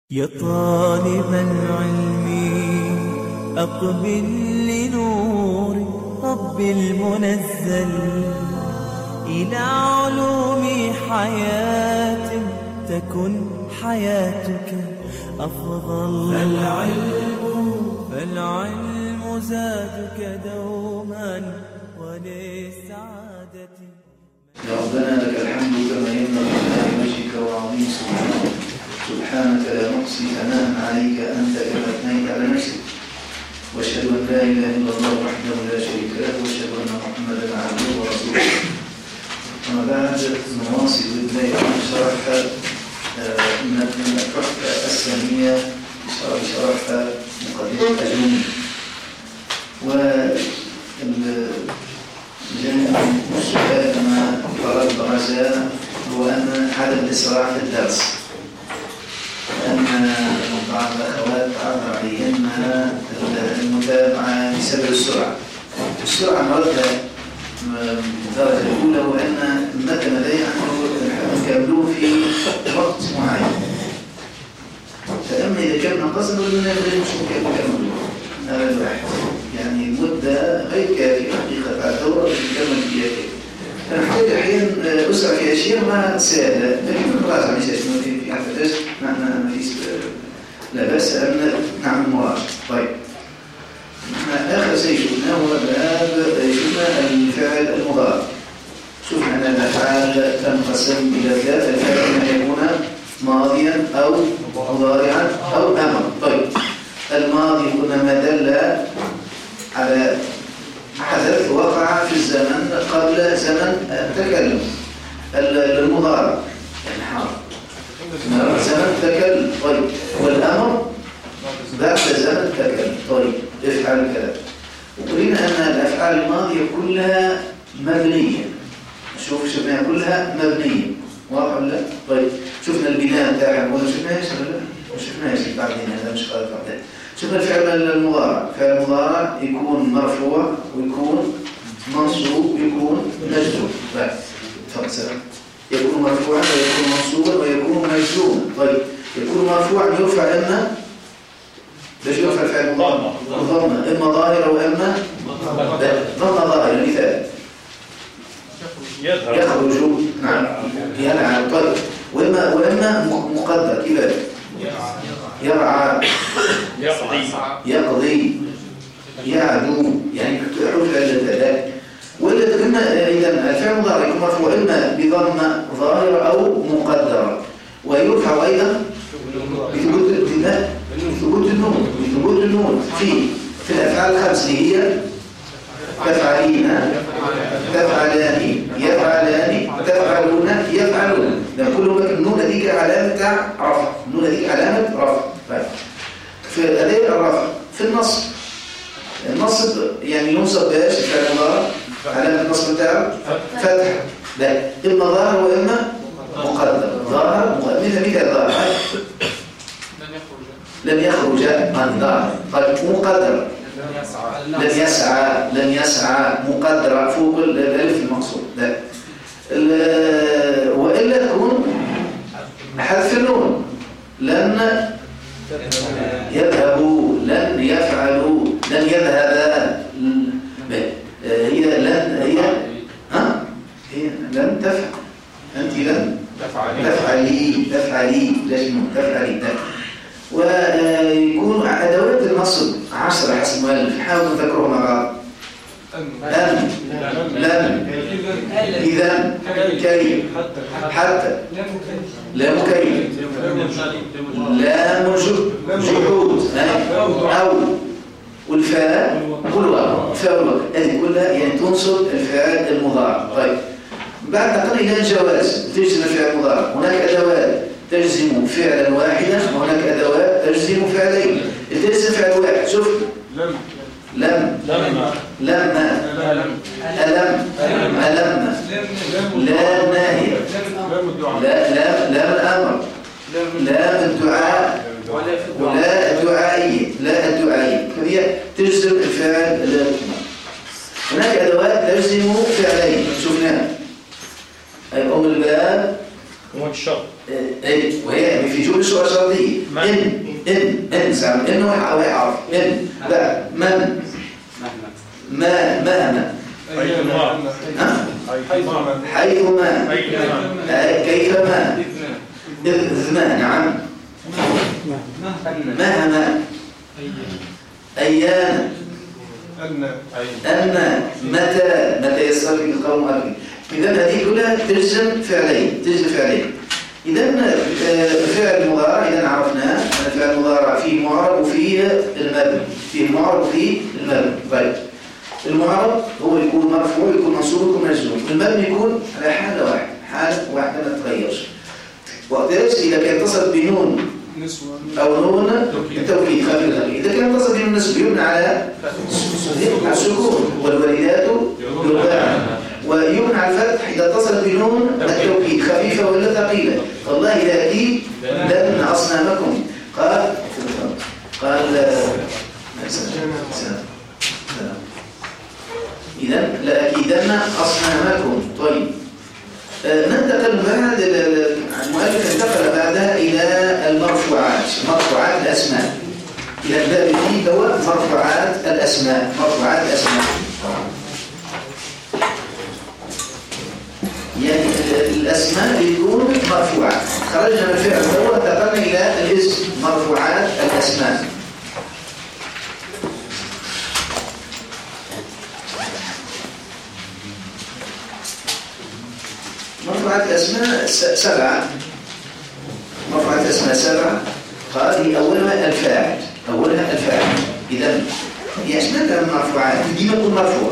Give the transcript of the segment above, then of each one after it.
يا طالب العلم أقبل لنور رب المنزل إلى علوم حياة تكن حياتك أفضل. فالعلم زادك دوما وللسعادة. يا ربنا لك الحمد كما ينبغي لوجهك وعظيم سبحانك. سبحانك لا نحصي ثناء عليك أنت كما أثنيت على نفسك. وأشهد أن لا إله إلا الله وحده لا شريك له وأشهد أن محمدا عبده ورسوله. أما بعد نواصل بالله شرح من التحفة السامية شرح مقدمة أجرومي. والسؤال كما قال الرجاء هو أن عدم الإسراع في الدرس، لأن بعض الأخوات تعرض عليهن المتابعة بسبب السرعة. السرعة مرتها الدرجة الأولى هو أن المتن لدي نكملوه في وقت معين، فأما إذا كان نقصا ولنا مش مكمل هذا الواحد، يعني المدة غير كافية حقيقة على الدورة نكمل فيها كافية. نحتاج أحيانا أسرع في أشياء ما سهلة، لكن نراجع مش اسمه في حتى ما فيش لا بأس أن نعمل مراجعة. طيب آخر شيء شفناه هو باب شفنا الفعل المضارع. شفنا أن الأفعال تنقسم إلى ثلاثة: الفعل إما يكون ماضيا أو مضارعا أو أمر. طيب الماضي قلنا ما دل على حدث وقع في الزمن قبل زمن التكلم. المضارع يعني حاضر زمن التكلم. طيب والأمر بعد زمن التكلم. طيب افعل كذا. وقلنا أن الأفعال الماضية كلها مبنية. شفناها كلها مبنية، واضح ولا لا؟ طيب شفنا البناء بتاعها ولا شفناهاش ولا لا؟ ما شفناهاش بعدين، هذا مش قادر بعدين. شفنا الفعل المضارع. الفعل المضارع يكون مرفوع ويكون منصوب ويكون مجزوم. طيب تفضل. يكون مرفوعا ويكون منصوبا ويكون مجزوما. طيب يكون مرفوعا يرفع اما ليش يرفع الفعل المضارع؟ ضمه، اما ظاهره واما ضمه ظاهره. مثال يخرج، نعم يلعب. طيب واما مقدر كذلك يرعى، يقضي، يعدو، يعني حروف العلة. وإلا قلنا إذا الفعل المضارع يكون مرفوع إما بضمة ظاهرة أو مقدرة، ويرفع أيضا بثبوت النون في الأفعال الخمس اللي هي تفعلين، تفعلان، يفعلان، تفعلون، يفعلون. لأن كلهم النون هذيك علامة رفع. النون هذيك علامة رفع. في أداة الرفع في النصب يعني ينصب باش الفعل المضارع علامة النصب بتاعه فتح. لا إما ظاهر وإما مقدر. ظاهر مثل ظاهر لن يخرج من ظاهر. طيب مقدر لن يسعى مقدرة فوق الألف المقصود. لا وإلا تكون حذف النون. لن يذهبوا، لن يفعلوا، لن يذهبا. هي لن هي لن تفعل. أنت لن تفعلي لازم تفعلي. ويكون أدوات النصب 10 حسب المؤلف. حاولوا نذكرهم مع بعض. أم، لم، إذا، كي، حتى، لام كي، لام جحود، أو والفاء والواو. هذه كلها يعني تنصب الفعل المضارع. طيب بعد قليل الجواز تجزم الفعل المضارع. هناك أدوات تجزم فعلا واحدا وهناك أدوات تجزم فعلين. تجزم فعل واحد. شوف لم، لما، ألم، ألم، لا ناهية، لا الأمر، لا الدعاء، ولا الدعائية، لا الدعائية. فهي تجزم الفعل الأمر. هناك أدوات تجزم فعلين شفناها. أم الباب والشرط وهي في جملة شرطية. إما إن سامع إنه ويعرف إن لا من مهما حيثما كيفما إذ ما نعم مهما أيان أن متى يصرف القوم أبي. إذا هذه كلها تجزم فعلين إذا الفعل المضارع إذا عرفناه الفعل المضارع فيه معرب وفيه المبني طيب المعرب هو يكون مرفوع يكون منصوب يكون مجزوم المبني يكون على حالة واحدة ما تتغيرش وقتاش إذا كان اتصل بنون أو نون التوكيد خفيف إذا كان اتصل بنون النسب يبنى على السكون والوالدات يرضعن ويبنى على الفتح إذا اتصل بنون التوكيد خفيفة ولا ثقيلة والله لأكيد لن أصنامكم قال إذا لأكيدن أصنامكم. طيب ننتقل بعد المؤلف انتقل بعدها إلى المرفوعات الأسماء إلى الباب فيه هو مرفوعات الأسماء يعني الأسماء يكون مرفوعات خرجنا من الفعل هو انتقلنا إلى الاسم مرفوعات الأسماء. مرفوعات الأسماء سبعة قال هي أولها الفاعل إذا هي أسماء المرفوعات دي يكون مرفوع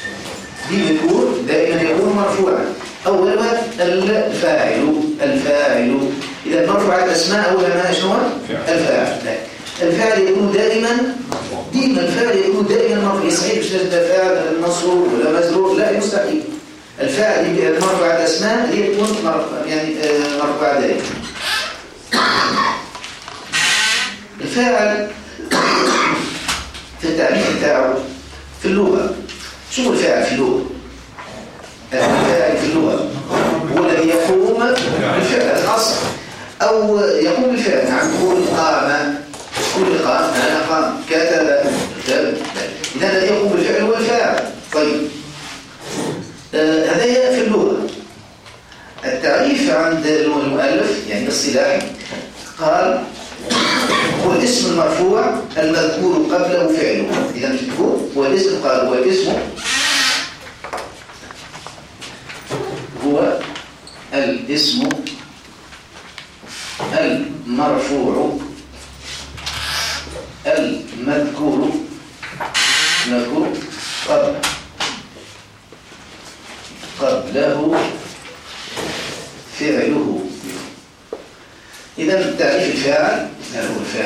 دائما يكون مرفوعا أولها الفاعل إذا مرفوعات الأسماء أولها ما شنو الفاعل يكون دائما الفاعل يكون دائما مرفوع صحيح مش لازم فاعل منصوب ولا مجرور لا مستحيل الفاعل مرفوعات الأسماء هي تكون مرفوعة دائما. الفاعل في التعريف بتاعه في اللغة شو الفاعل في اللغة؟ الفاعل في اللغة هو الذي يقوم بالفعل الأصل أو يقوم بالفعل نقول قام أنا قام كتب إذا الذي يقوم بالفعل هو الفاعل. طيب هذا في اللغة. التعريف عند المؤلف يعني الصلاحي قال هو الاسم المرفوع المذكور قبله فعله. إذا نشوفوا هو الاسم قال هو الاسم المرفوع المذكور قبله فعله. إذا تعريف الفاعل هو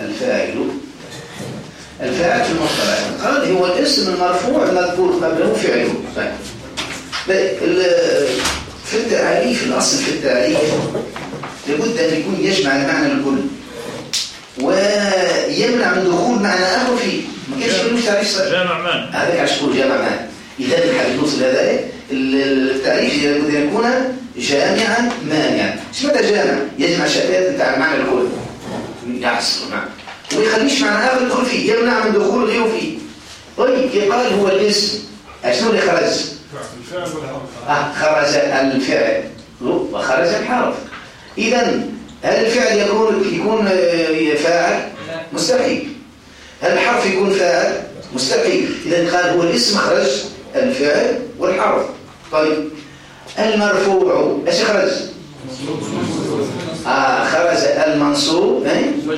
الفاعل في المصطلح قال هو الاسم المرفوع المذكور قبله فعله. في التعريف الأصل في التعريف لابد أن يكون يجمع المعنى الكل ويمنع من دخول معنى آخر فيه. ما كانش يقولون تعريف صحيح جامع معنى هذا عشان جامع معنى. إذا الحال نوصل هذا التعريف لابد أن يكون جامعا مانعا. ايش معنى جامع؟ يجمع شتات بتاع المعنى الكل يعصر معه وما يخليش معنى آخر يدخل فيه يمنع من دخول غيره فيه. طيب قال هو الاسم شنو اللي خرج؟ خرج الفعل وخرج الحرف. إذا هل الفعل يكون فاعل؟ مستحيل. هل الحرف يكون فاعل؟ مستحيل. إذا قال هو الاسم خرج الفعل والحرف. طيب المرفوع ايش خرج؟ خرج المنصوب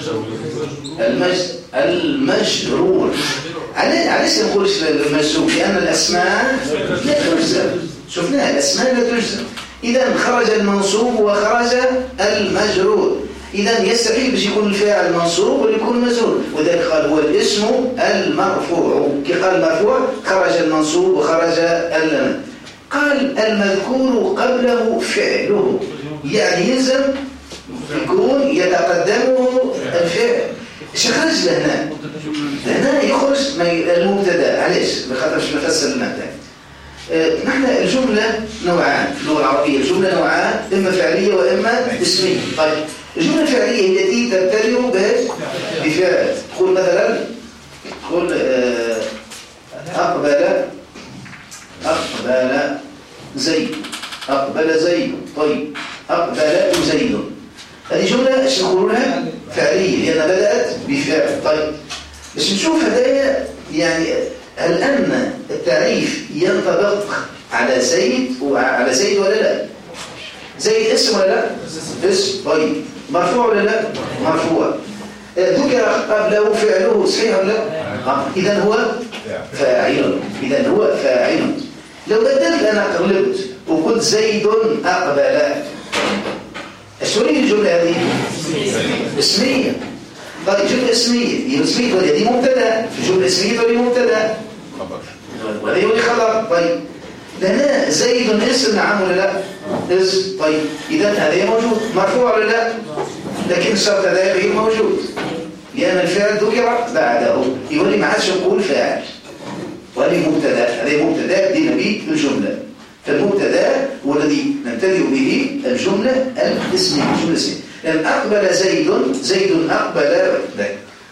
المجرور. علاش نقولش المجزوم؟ لأن الأسماء لا تجزم. شفناها الأسماء لا تجزم. إذا خرج المنصوب وخرج المجرور. إذا يستحيل باش يكون الفاعل منصوب ويكون مجرور وذلك قال هو الاسم المرفوع. كي قال المرفوع خرج المنصوب وخرج قال المذكور قبله فعله يعني يلزم يكون يتقدمه الفعل. ايش خرج لهنا؟ لهنا يخرج المبتدا. علاش؟ بخاطرش نفسر المبدا. نحن الجملة نوعان في اللغة العربية. الجملة نوعان إما فعلية وإما اسمية. طيب الجملة الفعلية التي تبتدئ بفعل. تقول مثلا تقول أقبل زيد، أقبل زيد. طيب أقبل زيد، هذه جملة ايش نقول لها؟ فعلية لأنها بدأت بفعل. طيب باش نشوف هدايا يعني هل أن التعريف ينطبق على زيد وعلى زيد ولا لا؟ زيد اسم ولا لا؟ اسم. طيب مرفوع ولا لا؟ مرفوع. ذكر قبله فعله صحيح ولا لا؟ إذا هو فاعل. إذا هو فاعل. لو بدلت أنا قلبت وقلت زيد أقبل، ايش تريد الجملة هذه؟ اسمية. طيب جملة اسمية، هي اسمية وهذه مبتدأ، الجملة اسمية وهي مبتدأ وهذه خبر. طيب لنا زيد اسم نعم ولا لا؟ اسم. طيب إذا هذا موجود مرفوع ولا لا؟ لكن الشرط هذا غير موجود لأن الفعل ذكر بعده، يقول لي ما عادش نقول فاعل وهذه مبتدأ. هذه مبتدأ بدينا به الجملة، فالمبتدأ هو الذي نبتدئ به الجملة الاسمية. الجملة الاسمية لأن أقبل زيد أقبل ذاك.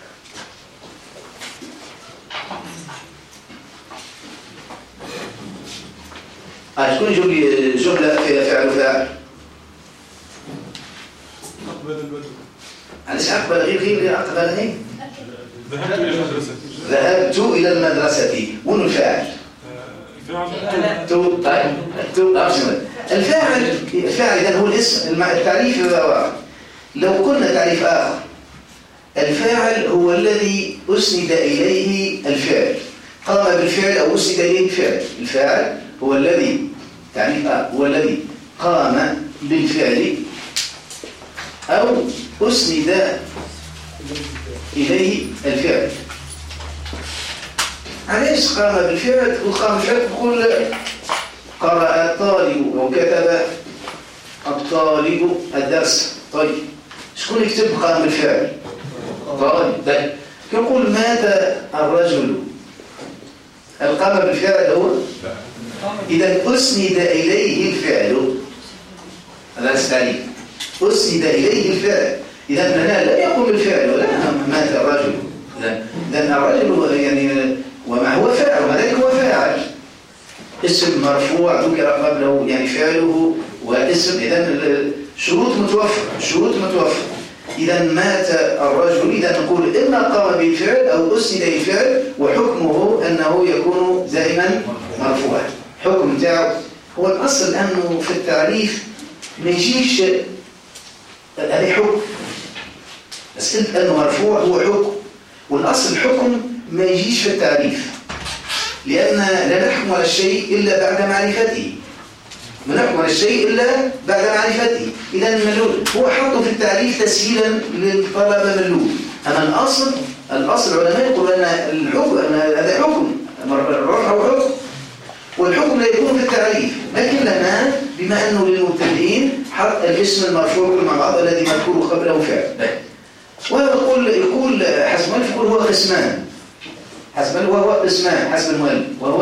تكون جملة فيها فعل وفاعل. علاش أقبل غير أقبل هي؟ ذهبت إلى المدرسة. وين الفاعل؟ الفاعل إذا هو الاسم. التعريف واحد. لو قلنا تعريف آخر، الفاعل هو الذي أسند إليه الفعل، قام بالفعل أو أسند إليه الفعل. الفاعل هو الذي تعريف هو الذي قام بالفعل أو أسند إليه الفعل. علاش قام بالفعل؟ وقام بالفعل تقول قرأ الطالب وكتب الطالب الدرس. طيب شكون يكتب قام بالفعل؟ طالب. كنقول مات الرجل، القام بالفعل هو إذا أسند إليه الفعل. هذا التعريف، أسند إليه الفعل. إذا هنا لا يقوم بالفعل ولا مات الرجل. إذا الرجل يعني وما هو فاعل وذلك هو فاعل، اسم مرفوع ذكر قبله يعني فعله واسم. إذا شروط متوفرة. إذا مات الرجل، إذا نقول إما قام بالفعل أو أسند الفعل، وحكمه أنه يكون دائما مرفوعا. حكم تاعه هو الأصل أنه في التعريف ما يجيش هذا حكم، بس أنه مرفوع هو حكم، والأصل الحكم ما يجيش في التعريف، لأن لا نحكم على الشيء إلا بعد معرفته. ما نحكم على الشيء إلا بعد معرفته. إذا الملول هو حطه في التعريف تسهيلا للطلبة ملول. أما الأصل العلماء يقول أن الحكم هذا حكم، الروح هو حكم، والحكم لا يكون في التعريف. لكن لنا بما أنه للمبتدئين حط الاسم المرفوع مع بعض الذي مذكور قبله فعل. ويقول حسب المؤلف يقول هو قسمان، وهو قسمان حسب المؤلف، وهو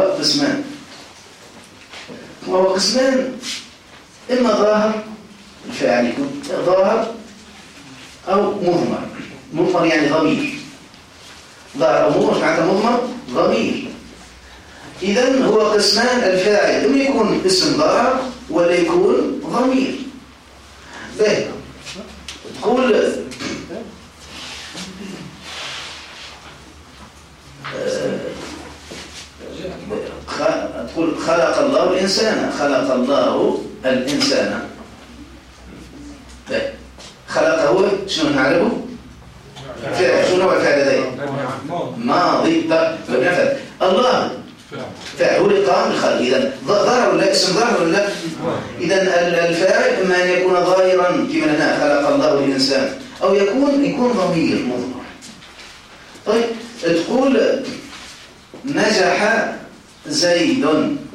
قسمان إما ظاهر الفاعل يكون ظاهر أو مضمر. مضمر يعني ضمير، ظاهر أو مضمر معناتها مضمر ضمير. إذن هو قسمان الفاعل إما يكون اسم ظاهر ولا يكون ضمير. تقول خلق الله الإنسان. خلقه شنو نعرفه؟ فعل. شنو هو الفعل ذلك؟ ماضي. الله فعل هو اللي قام بالخلق. إذا ظاهر ولا اسم ظاهر ولا لا؟ إذا الفاعل إما أن يكون ظاهرا كما هنا خلق الله الإنسان، أو يكون ضمير مضمر. طيب تقول نجح زيد.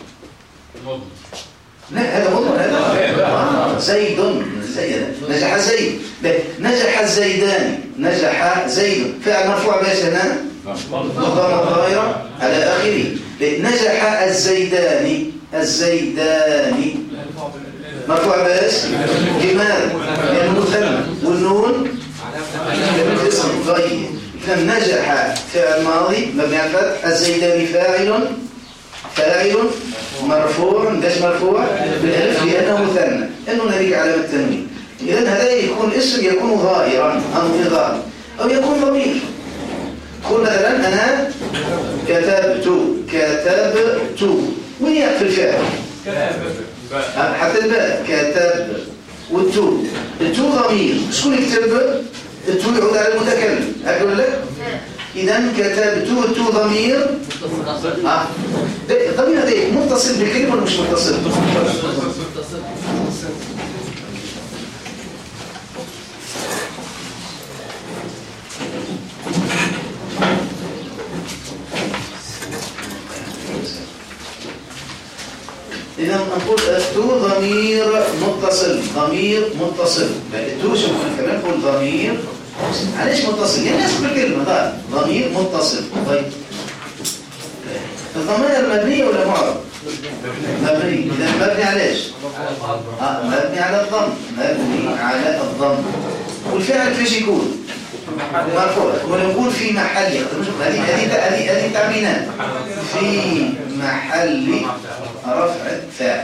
لا هذا مضمر. هذا زيد نجح زيد. نجح الزيدان. نجح زيد فعل مرفوع باش هنا مضمر ظاهرة على آخره. نجح الزيدان مرفوع باش لماذا؟ لأنه مثنى، والنون الاسم. طيب إذا نجح فعل ماضي مبني على الفتح. الزيداني فاعل مرفوع. ليش مرفوع؟ بالالف لانه مثنى. انه هذيك علامه التنوين. اذا هذا يكون اسم يكون ظاهرا او ظاهر او يكون ضمير. قل مثلا انا كتبت وين يقف الفعل؟ حتى الباء كتب والتو ضمير. شكون يكتب؟ التو يعود على المتكلم. اقول لك اذا كتبت والتو ضمير. الضمير هذا متصل بالكلمه ولا مش متصل؟ إذا نقول التو ضمير متصل. التو شوف كمان نقول ضمير. علاش متصل؟ يعني نفس الكلمة ضمير متصل. طيب الضمائر مبنية ولا معرب؟ مبني. إذا مبني علاش؟ مبني على الضم. والفعل فيش يكون؟ مرفوع. ونقول في محل. هذه تعبينات في محل رفع فاعل.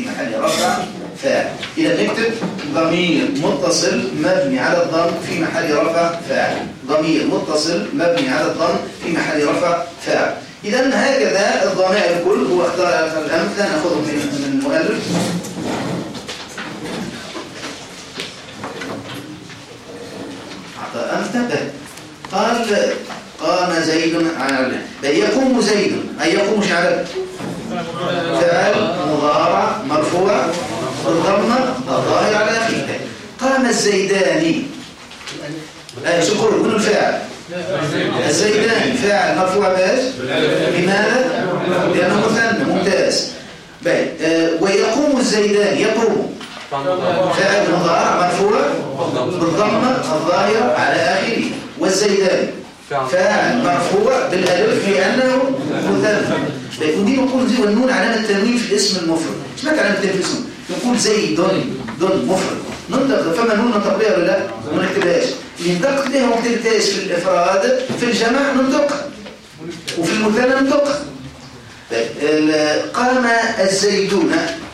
إذا نكتب ضمير متصل مبني على الضم في محل رفع فاعل. ضمير متصل مبني على الضم في محل رفع فاعل. إذا هكذا الضمائر الكل. هو اختار الأمثلة نأخذهم من المؤلف. أمثلة. قال قام زيد على يقوم زيد. أي يقوم شعر فعل مضارع مرفوع بالضمة الظاهر على آخره. قام الزيداني. شكرا كل الفاعل. الزيداني فاعل مرفوع باش. لماذا؟ لأنه مثنى. ممتاز. ويقوم الزيداني. يقوم فاعل مضارع مرفوع بالضمة الظاهرة على آخره. والزيداني فاعل مرفوع بالالف لأنه مثنى. ودي نقول زي والنون علامة التنوين في الاسم المفرد. ايش معنى علامة التنوين في الاسم؟ نقول زيد مفرد. ننطق فما نون ننطق بها ولا لا؟ ما نكتبهاش. اللي ننطق بها وما نكتبهاش في الافراد. في الجمع ننطقها وفي المثنى ننطقها. قام الزيدون.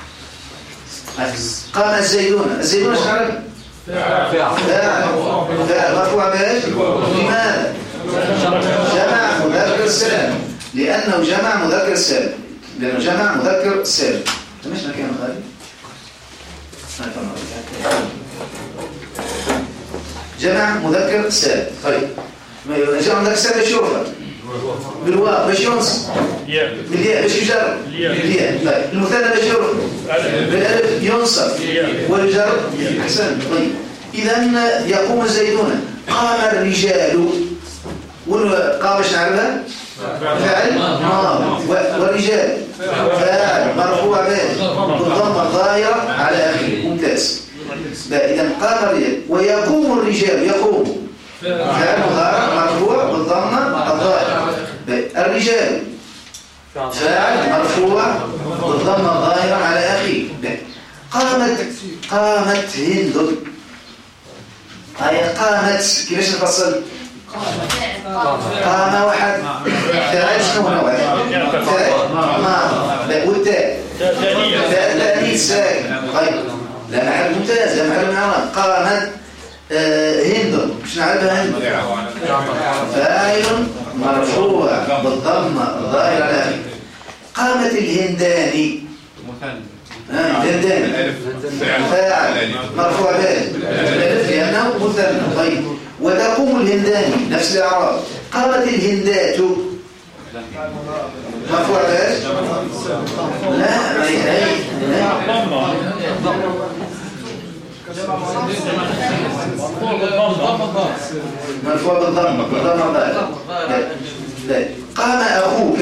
الزيدون ايش نعرف؟ فاعل مرفوع باش. لماذا؟ جمع مذكر سالم. لأنه جمع مذكر سالم. مش مكان خالي. جمع مذكر سالم. طيب جمع مذكر سالم شوفه بالواو باش ينصب. بالياء باش يجر. بالياء. المثنى باش يرفع. بالالف ينصب. والجر احسن. طيب اذا يقوم الزيدون. قام الرجال. قام ايش نعرفها؟ فاعل ماضي. والرجال فاعل مرفوع بالضمه الظاهره على اخره. ممتاز. اذا قام الرجال. ويقوم الرجال. يقوم فاعل مضارع مرفوع بالضمه الظاهره. الرجال فاعل مرفوع بالضمه الظاهره على اخره. قامت هند. قامت كيفاش نفصل؟ قام واحد فاعل شنو هو فاعل والتاء تأنيث ساكن. طيب لا محل ممتاز. لا محل من اعراب. قامت هند. مش نعرفها هند؟ فاعل مرفوع بالضمه الظاهره على اخره. قامت الهنداني. الهنداني فاعل مرفوع بالالف لانه مثنى. طيب وتقوم الهنداني نفس الاعراب. قامت الهندات. مرفوع باش. لا مرفوع بالضمه لا. قام اخوك.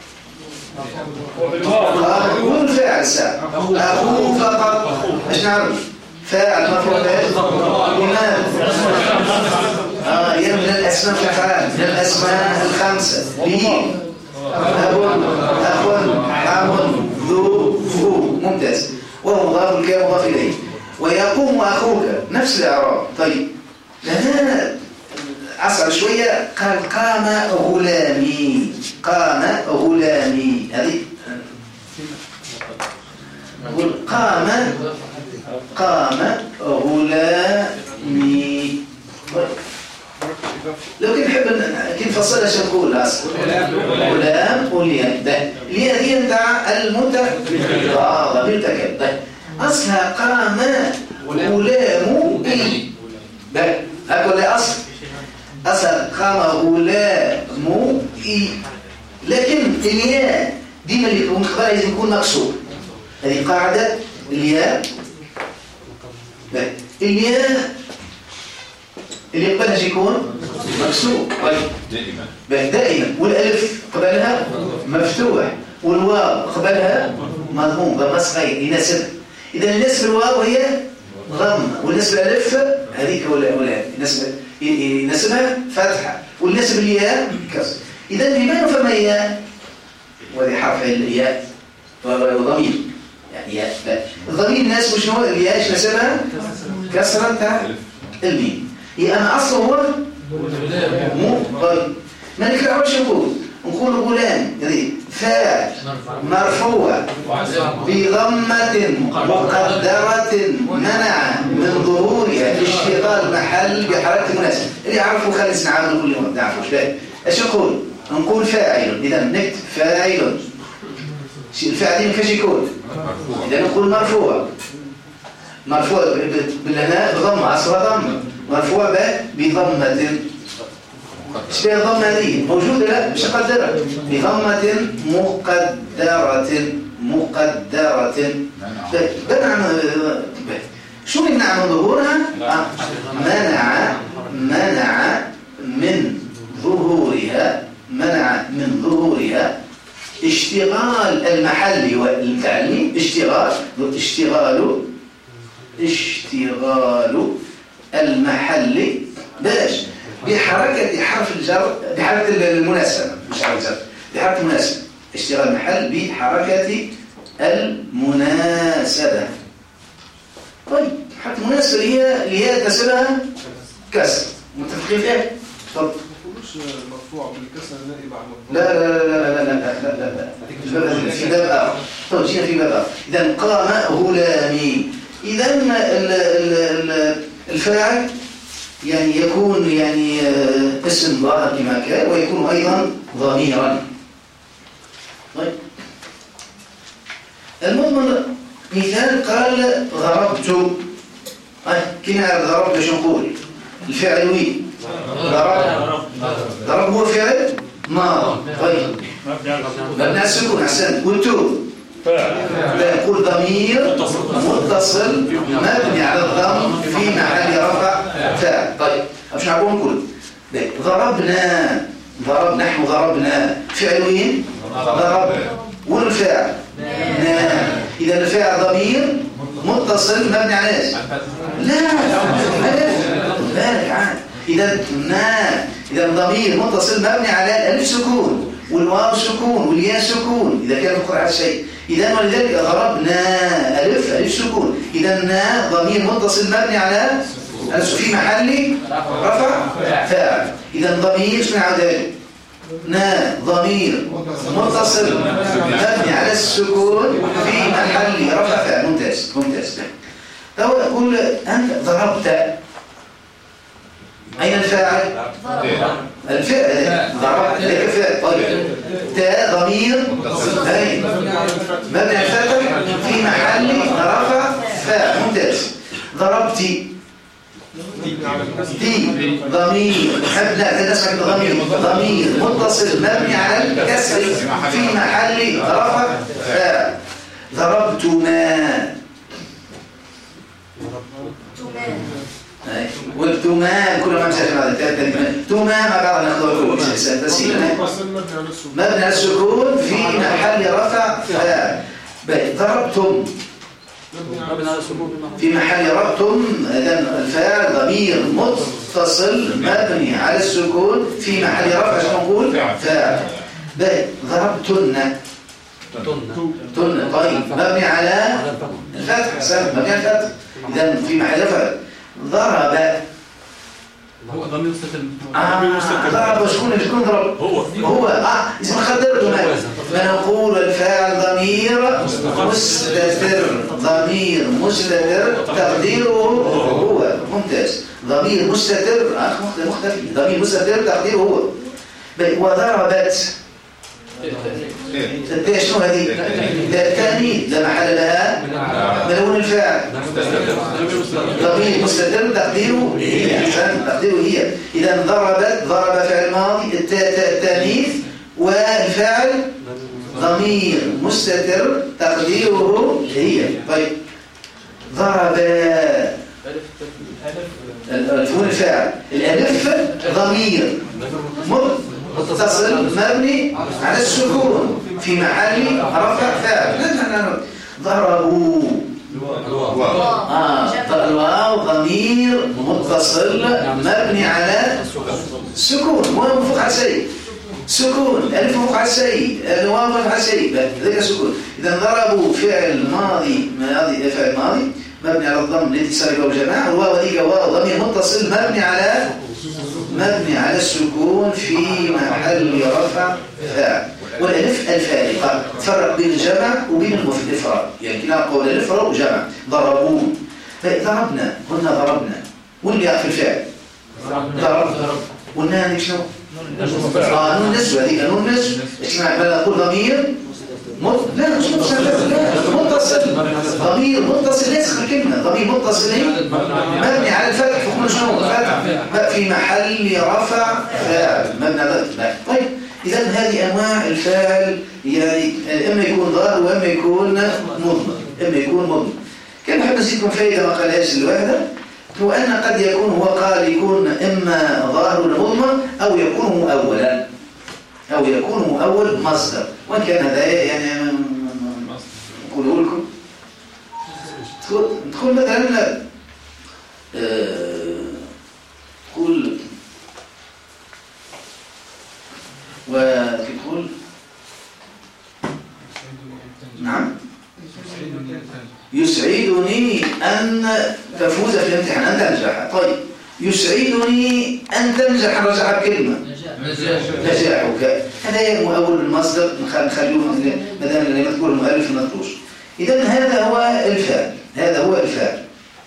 كل فاعل ساعة. أخوه فقط ايش نعرف؟ فاعل مرفوع باش. لماذا؟ من الأسماء الأفعال. من الأسماء الخمسة. لي أب أخ ذو فو. ممتاز. وهو مضاف الكاف مضاف إليه. ويقوم أخوك نفس الإعراب. طيب لا أصعب شوية، قال قام غلامي. قام غلامي، هذه نقول قام غلامي. لو كنت نحب نفصلها شنو نقول اصلا؟ غلام والياء. الياء دي نتاع المتكلم. طيب اصلها قام غلام اي. هاكو لا اصل قام غلام اي، لكن الياء ديما اللي يكون قبل لازم يكون مكسور. هذه قاعده الياء. الياء اللي قبلها يكون مكسور دائما، والالف قبلها مفتوح، والواو قبلها مضموم ضمه صغير يناسب. اذا يناسب الواو هي ضم، والنسبه الالف هذيك هو الاولاد يناسبها فتحه، والنسبه الياء كسر. اذا بما فما ياء، وهذه حرف الياء وضمير يعني ياء. الضمير يناسب شنو؟ الياء ايش نسبها؟ كسره تاع الميم. أنا أصله هو طيب ما نكرهوش نقول غلام، يعني فاعل مرفوع بضمة مقدرة منع من ظهورها اشتغال محل بحركة مناسبة. اللي يعرفوا خلي نسمعوا كل يوم نعرفوا ايش نقول فاعل. إذا نكتب فاعل، الفاعل كيفاش يكون؟ إذا نقول مرفوع بالهناء بضمة، أصلها ضمة، مرفوع بضمة. ايش بها الضمة هذه؟ موجودة؟ لا مش قدرة. بضمة مقدرة. شو يمنع من ظهورها؟ منع من ظهورها اشتغال المحل والمتعلم. اشتغال المحل باش بحركة حرف الجر، بحركة المناسبة، مش حرف الجر، بحركة المناسبة. اشتغال المحل بحركة المناسبة. طيب حركة المناسبة هي تناسبها كسر. متفقين فيها؟ تفضل. مرفوع بالكسر النائب عن الضم. لا في باب آخر. طيب جينا في باب آخر. إذا قام غلامي. إذا الفاعل يعني يكون يعني اسم ظاهر كما كان، ويكون أيضا ضميرا. طيب المضمن مثال قال ضربت. كنا ضربت شو نقول؟ الفعل وين؟ ضرب هو فعل ماضي. طيب مبني على السكون. أحسنت. وانتو نقول ضمير متصل مبني على الضم في محل رفع فاعل. طيب اش نقول؟ ضربنا. نحن ضربنا. فعل وين؟ ضرب. والفاعل اذا الفاعل ضمير متصل مبني على ايش؟ لا بالك عاد. اذا ضمير متصل مبني على الالف سكون، والواو سكون، والياء سكون اذا كان يذكر على شيء. إذا ولذلك ضربنا ألف سكون. إذا ضمير متصل مبني على في محل رفع فاعل. إذا ضمير شنو ذلك؟ ضمير متصل مبني على السكون في محل رفع فاعل. ممتاز. لو أقول أنت ضربت، أين الفاعل؟ الفعل ضربت لك فعل. طيب تاء ضمير مبني على الفتح في محل رفع فاعل. ممتاز. ضربتي دي ضمير ضمير متصل مبني على الكسر في محل رفع فاعل. ضربتما. والتمام كل ما مشى هذا تمام مع بعض ناخذ تسهيل مبني على السكون في محل رفع فاعل. ضربتم في محل ربطم. اذا الفاعل ضمير متصل مبني على السكون في محل رفع. شنو نقول؟ فاعل. ضربتن. طيب مبني على الفتح. مبني على الفتح. اذا في محل رفع. ضرب. هو ضمير مستتر. ضرب شكون ضرب؟ هو إذا قدرته ما نقول الفاعل ضمير مستتر تقديره هو. ممتاز. ضمير مستتر مختفي. ضمير مستتر تقديره هو. وضربت شنو هذه؟ التأنيث لا محل لها من الفاعل. ضمير مستتر تقديره هي. تقديره هي. إذا ضرب فعل ماضي التأنيث والفاعل ضمير مستتر تقديره هي. طيب ضرب الفاعل. الألف ضمير متصل مبني على السكون في محل رفع فاعل. ضربوا الواو ضمير متصل مبني على السكون. واو فوق على السيد سكون. الف فوق على السيد. الواو فوق على السيد ذلك سكون. اذا ضربوا فعل ماضي مبني على الضم لاتصال والجماعه. الواو هذيك واو ضمير متصل مبني على السكون في محل رفع فاعل. والالف الفارقه تفرق بين الجمع وبين الافراد. يعني كنا نقول الافراد وجمع. ضربوا ضربنا قلنا ضربنا. واللي في الفعل ضرب. قلنا هذيك شنو؟ نون النسوة. هذيك نون النسوة. اسمع بلا نقول ضمير لا مش متصل. متصل. ضمير متصل. لا يسخر كلمة. ضمير متصل مبني على الفتح. فقلنا شنو الفتح؟ في محل رفع فاعل مبني على الفتح. طيب إذا هذه أنواع الفاعل. يعني إما يكون ظاهر وإما يكون مضمر. كان بحب نزيدكم فائدة ما قالهاش الواحدة. هو أن قد يكون هو قال يكون إما ظاهر ولا مضمر أو يكون مؤولا أو يكون مؤول مصدر. وإن كان هذا يعني أقوله لكم تقول مثلا تقول وتقول نعم يسعدني أن تفوز في الامتحان أن تنجح. طيب يسعدني أن تنجح. رجع بكلمة نجاحك. هذا مؤول المصدر. نخليه مثلا لما تقول المؤلف ما تقولش. إذا هذا هو الفاعل.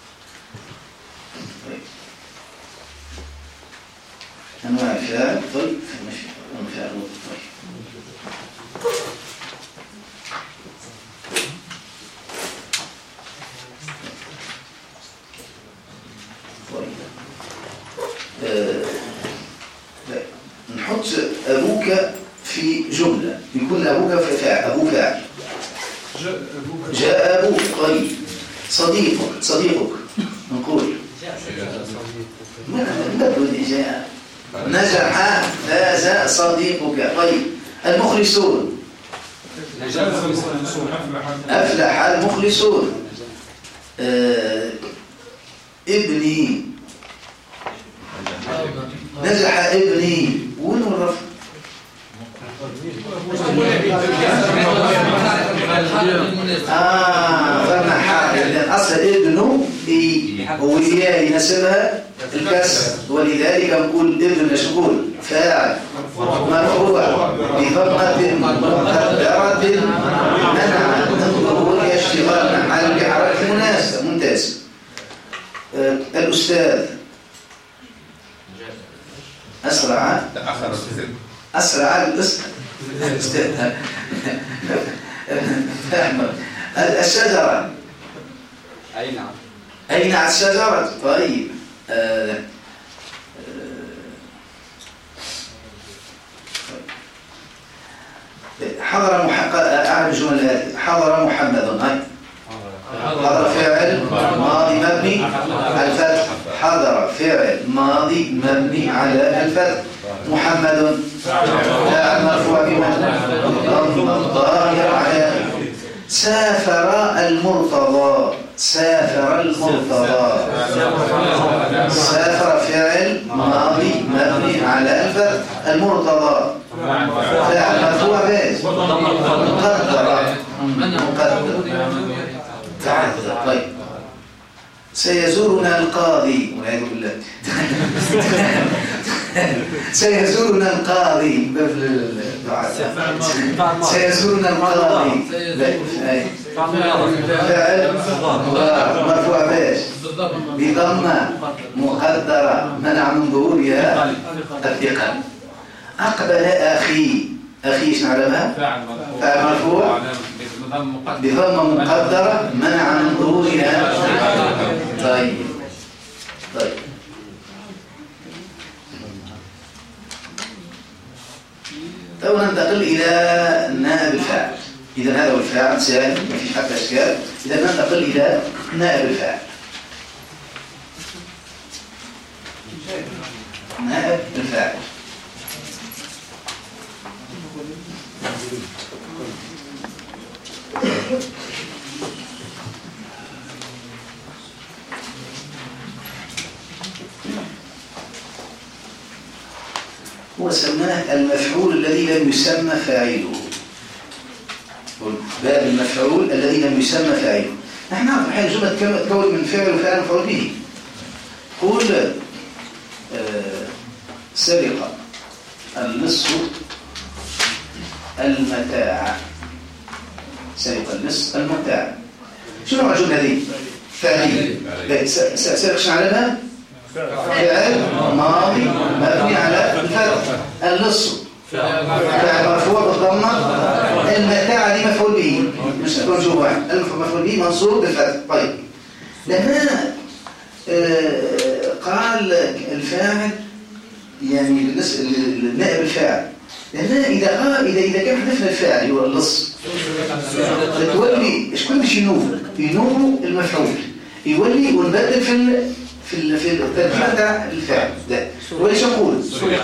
أنواع الفاعل. طيب ماشي. نحط أبوك في جملة. يكون أبوك فاعل. أبو فاعل. جاء أبوك. طيب صديقك نقول جاء. نجح فاز صديقك. طيب المخلصون. أفلح المخلصون. ابني نجح ابني. وين الرفع؟ فرح. لأن أصل ابنه وياه يناسبها الكسر. ولذلك نقول ابن نقول فاعل مرفوع بضمة مقدرة منع. نقول يشتغل محل بحركة مناسبة. ممتاز. الأستاذ أسرع الأستاذ. الشجرة أين الشجرة؟ طيب حضر محمد. حضر فعل ماضي مبني على الفتح. حضر فعل ماضي مبني على الفتح. محمد فاعل مرفوع بضم الظاهر على. سافر المرتضى. سافر فعل ماضي مبني على الفتح. المرتضى فاعل مرفوع مقدر. طيب سيزورنا القاضي والعياذ بالله. سيزورنا القاضي. سيزورنا القاضي. فعل مرفوع باش بضمة مقدرة منع من ظهورها الثقل. أقبل أخي. أخي إيش نعلمها؟ فعل مرفوع بضمة مقدرة منع من ظهورها. طيب تو ننتقل إلى نائب الفاعل. إذا هذا هو الفاعل سهل ما فيش حتى إشكال. إذا ننتقل إلى نائب الفاعل. نائب الفاعل هو سماه المفعول الذي لم يسمى فاعله. باب المفعول الذي لم يسمى فاعله. نحن نعرف حين جملة تكون من فعل وفعل مفعول به. قول سرق اللص المتاع. سرق اللص المتاع. شنو نوع الجملة هذه؟ فاعل. سرق شنو علمها؟ فعل ماضي مبني على الفتح. اللص فعل مرفوع بالضمه. المتاع دي مفعول به مش مجهول واحد. المفعول به منصوب بالفتح. طيب لما قال الفاعل يعني بالنسبه للنائب الفاعل لما اذا كان حذفنا الفاعل هو اللص تولي ايش كل شيء ينوب المفعول يولي ونبدل في الترتيب تاع الفعل ده. وليش نقول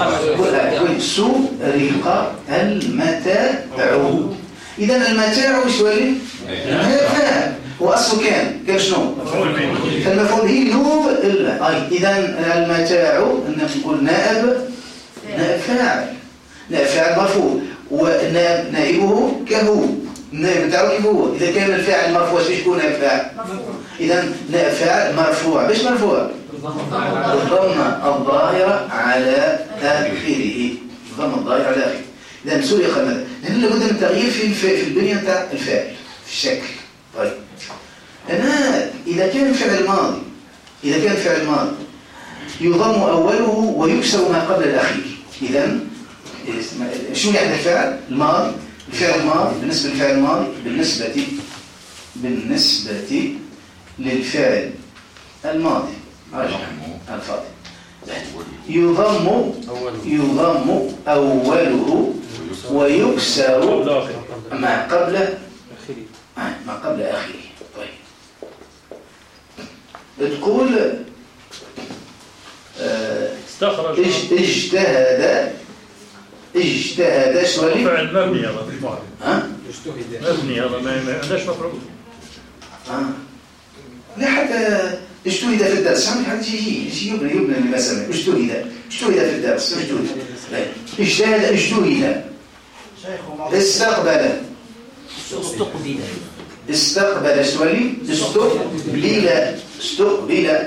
سرق المتاع. اذا المتاع وش ولي؟ فاعل. واصله كان شنو؟ فالمفعول به نوب. اذا المتاع نقول نائب فاعل. نائب فاعل مرفوع ونائبه كهو. النائب بتاعه كيف هو؟ اذا كان الفاعل مرفوع ايش يكون نائب فاعل؟ اذا نائب فاعل مرفوع. باش مرفوع؟ الضمه الظاهره على اخره. الضمه الظاهره على اخره. اذا سرق المتاع. لان لابد من تغيير في البنيه بتاع الفاعل في الشكل. طيب انا اذا كان فعل ماضي يضم اوله ويكسر ما قبل الاخير. اذا شو يعني الفعل الماضي؟ الفعل الماضي بالنسبه للفعل الماضي بالنسبه للفعل الماضي الفاضل يضم اوله ويكسر ما قبل اخره. طيب تقول اجتهد شوالي فعل مبني هذا مبني هذا ما عندناش مفعول. لا حتى اجتهد في الدرس عندك حد يجي يبنى المسألة. اجتهد في الدرس اجتهد استقبل شوالي استقبل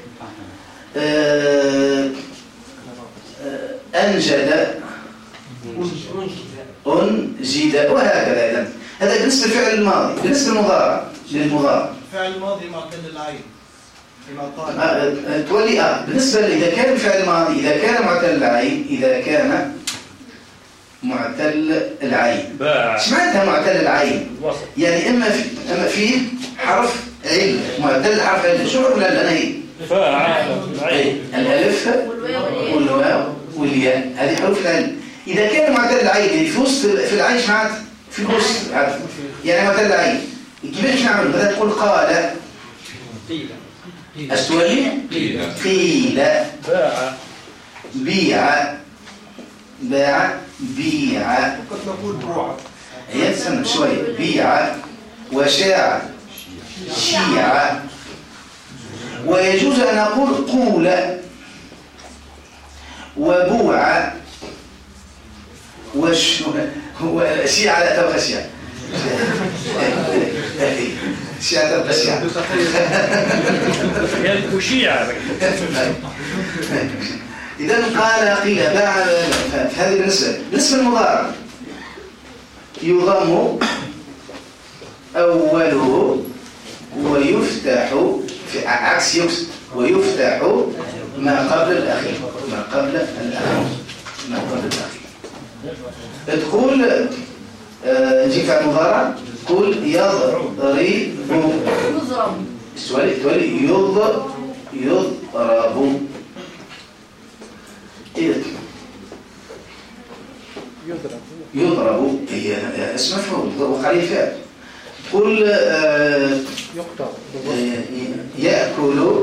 أنجد وهكذا. إذن هذا بالنسبة للفعل الماضي. بالنسبة للمضارع فعل الماضي معتل العين فيما تولي بالنسبة إذا كان الفعل الماضي إذا كان معتل العين ايش معناتها معتل العين؟ يعني اما فيه حرف عين معتل حرف عين. شو حكم العين؟ الالف والواو والياء هذه حروف العين. اذا كان معتل العين يعني في وسط في العين معنات في الوسط يعني معتل العين كيفاش نعمل؟ بدنا تقول قال استولي قيل باع وقد نقول بروعة. هي تسمى شوية بيع وشاع شيع. ويجوز أن أقول قول وبوع وشيع لا توقع شيع الشيعة بس يعني هي الشيعة. إذا قيل بعد هذه بالنسبة للمضارع يضم أوله ويفتح في عكس يكسر ويفتح ما قبل الأخير تقول نجيك على المضارع تقول يضرب تولي يضرب يضرب هي اسم مفعول وقال فعل تقول يأكل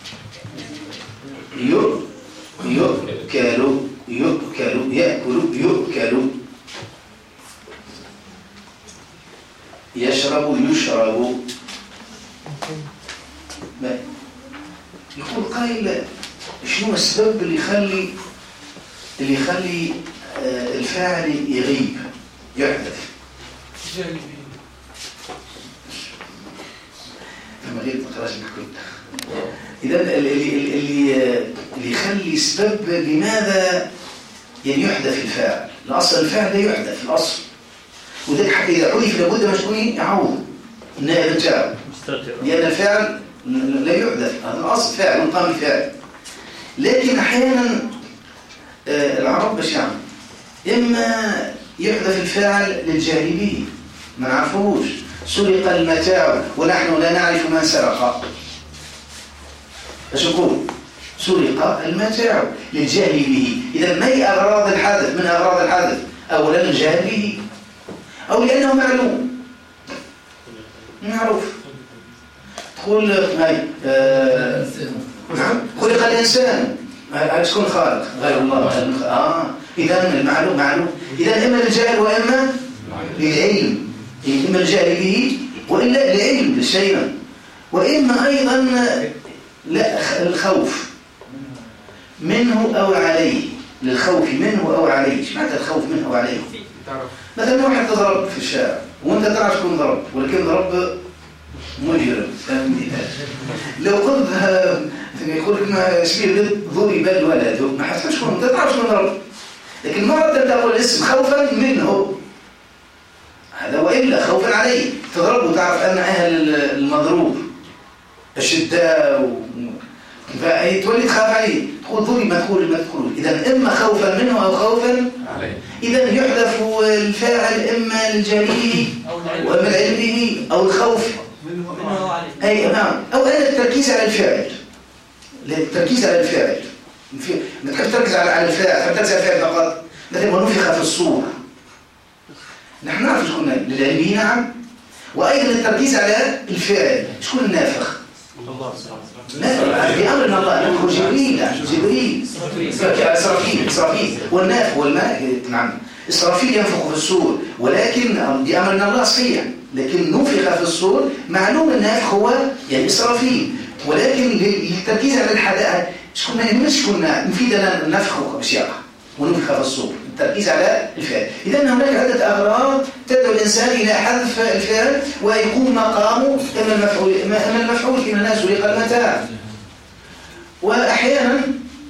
يؤكل يأكل يشرب يشرب. يقول قائل شنو السبب اللي يخلي الفاعل يغيب يحدث لما غير خلاص نحكي. إذا اللي يخلي سبب لماذا يعني يحدث الفاعل. الأصل الفاعل لا يحدث في الأصل، وذلك حتى إذا حذف لابد من شكون يعوض النائب بتاعه، لأن الفاعل لا يحدث، هذا الأصل فاعل قام بفاعل. لكن أحيانا العرب باش يعمل إما يحدث الفاعل للجاهل به ما نعرفوش، سرق المتاع ونحن لا نعرف من سرق، اش نقول؟ سرق المتاع للجاهل به. إذا ما هي أغراض الحدث؟ من أغراض الحدث أولا الجاهل به، أو لأنه معلوم معروف. تقول هاي نعم خلق الإنسان، شكون خالق؟ غير الله. إذا المعلوم معلوم، إذا إما للجاهل وإما للعلم، إما الجاهل به وإلا للعلم للشيء، وإما أيضا لا الخوف منه أو عليه، للخوف منه أو عليه. ايش معنى الخوف منه أو عليه؟ مثلا واحد تضرب في الشارع وانت تعرف شكون ضرب، ولكن ضرب مجرم لو قلت يقول لك ما شبيه ضرب الولد ما حسبش شكون، انت تعرف شكون ضرب، لكن مرة تقول الاسم خوفا منه هذا، وإلا خوفا عليه تضرب وتعرف أن أهل المضروب الشداء فأي تولي تخاف عليه، تقول ضرب ما تقول. إذا إما خوفا منه أو خوفا عليه. إذا يحذف الفاعل إما للجليل وإما لعلمه أو الخوف أي نعم، أو أن التركيز على الفاعل، التركيز على الفاعل. ما تحب تركز على الفاعل، تركز على الفاعل فقط. مثلا ونفخ في الصور، نحن نعرف شكون للعلمه نعم، وأيضا التركيز على الفاعل. شكون النافخ؟ لا بأمر من الله، ينفخ جبريل إسرافيل والنافخ والماء نعم، إسرافيل ينفخ في الصور، ولكن بأمر من الله صحيح، لكن نفخ في الصور معلوم النافخ هو يعني إسرافيل، ولكن للتركيز على الحدائق شكون نفيد لنا النفخ بشياقة ونفخ في الصور، التركيز على الفعل. إذن هناك عدة أغراض تدعو الإنسان إلى حذف الفعل ويكون مقامه إما المفعول كما الناس سرق المتاع. وأحيانا